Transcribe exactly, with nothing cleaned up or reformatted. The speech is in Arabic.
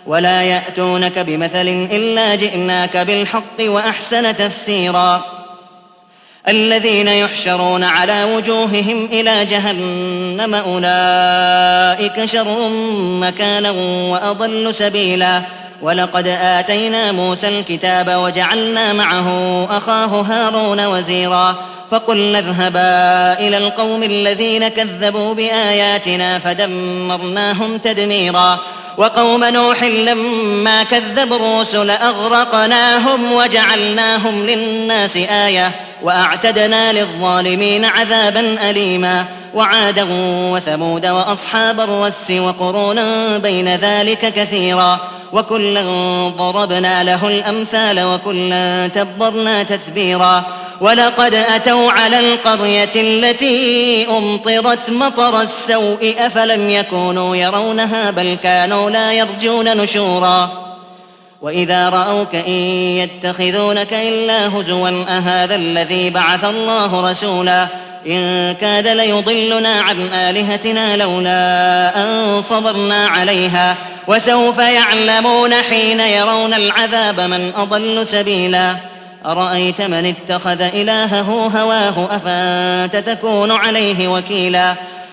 ولا يأتونك بمثل إلا جئناك بالحق وأحسن تفسيرا الذين يحشرون على وجوههم إلى جهنم أولئك شر مكانا وأضل سبيلا ولقد آتينا موسى الكتاب وجعلنا معه أخاه هارون وزيرا فقلنا اذهبا إلى القوم الذين كذبوا بآياتنا فدمرناهم تدميرا وقوم نوح لما كذبوا الرسل أغرقناهم وجعلناهم للناس آية وأعتدنا للظالمين عذابا أليما وعادا وثمود وأصحاب الرس وقرونا بين ذلك كثيرا وكلا ضربنا له الأمثال وكلا تبرنا تتبيرا ولقد أتوا على القرية التي أمطرت مطر السوء أفلم يكونوا يرونها بل كانوا لا يرجون نشورا وإذا رأوك إن يتخذونك إلا هزوا أهذا الذي بعث الله رسولا إن كاد ليضلنا عن آلهتنا لولا أن صبرنا عليها وسوف يعلمون حين يرون العذاب من أضل سبيلا أرأيت من اتخذ إلهه هواه أفأنت تكون عليه وكيلا